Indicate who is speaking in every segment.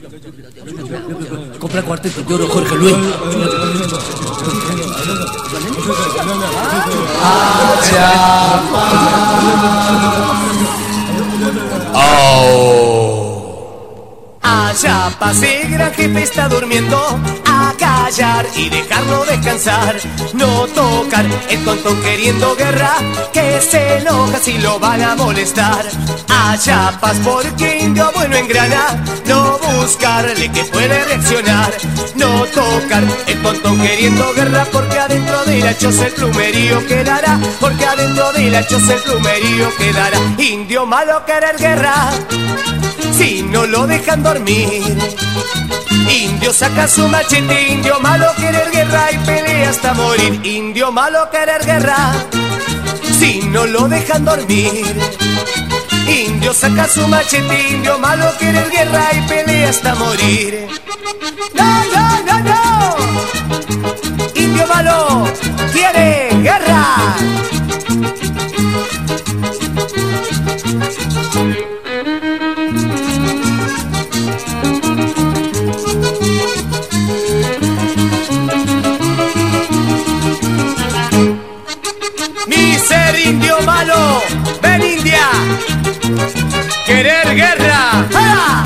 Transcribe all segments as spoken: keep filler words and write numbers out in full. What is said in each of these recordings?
Speaker 1: Compra cuarteto de oro, Jorge Luis.
Speaker 2: Allá pase, gran jefe está durmiendo. A callar y dejarlo descansar. No tocar el tontón queriendo guerra, que se enoja si lo van a molestar. Allá paz porque indio bueno engrana. No buscarle que puede reaccionar. No tocar el tontón queriendo guerra, porque adentro de la choza el plumerío quedará. Porque adentro de la choza el plumerío quedará. Indio malo querer guerra si no lo dejan dormir. Indio saca su machete, indio malo querer guerra y pelea hasta morir. Indio malo querer guerra si no lo dejan dormir. Indio saca su machete, indio malo querer guerra y pelea hasta morir. No, no, no, no. Indio malo quiere guerra. Indio malo, ven India, querer guerra. ¡Ah!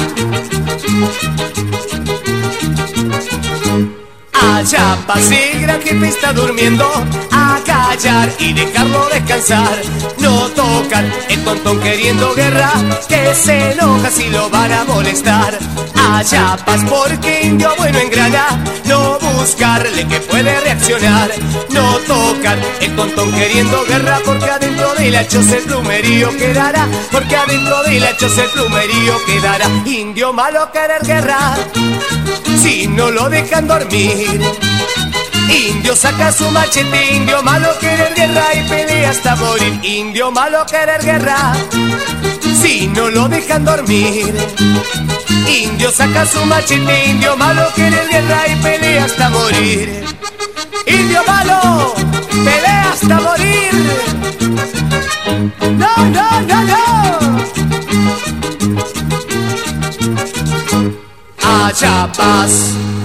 Speaker 2: Allá pase, gran jefe está durmiendo. A callar y dejarlo descansar. No tocar el tontón queriendo guerra, que se enoja si lo van a molestar. Allá paz porque indio bueno engrana. No buscarle que puede reaccionar. No tocar el tontón queriendo guerra, porque adentro de la choza el plumerío quedará. Porque adentro de la choza el plumerío quedará. Indio malo querer guerra si no lo dejan dormir. Indio saca su machete, indio malo querer guerra y pelea hasta morir. Indio malo querer guerra si no lo dejan dormir. Indio saca su machete, indio malo querer guerra y pelea hasta morir. Indio malo, pelea hasta morir. No, no, no, no. Allá paz.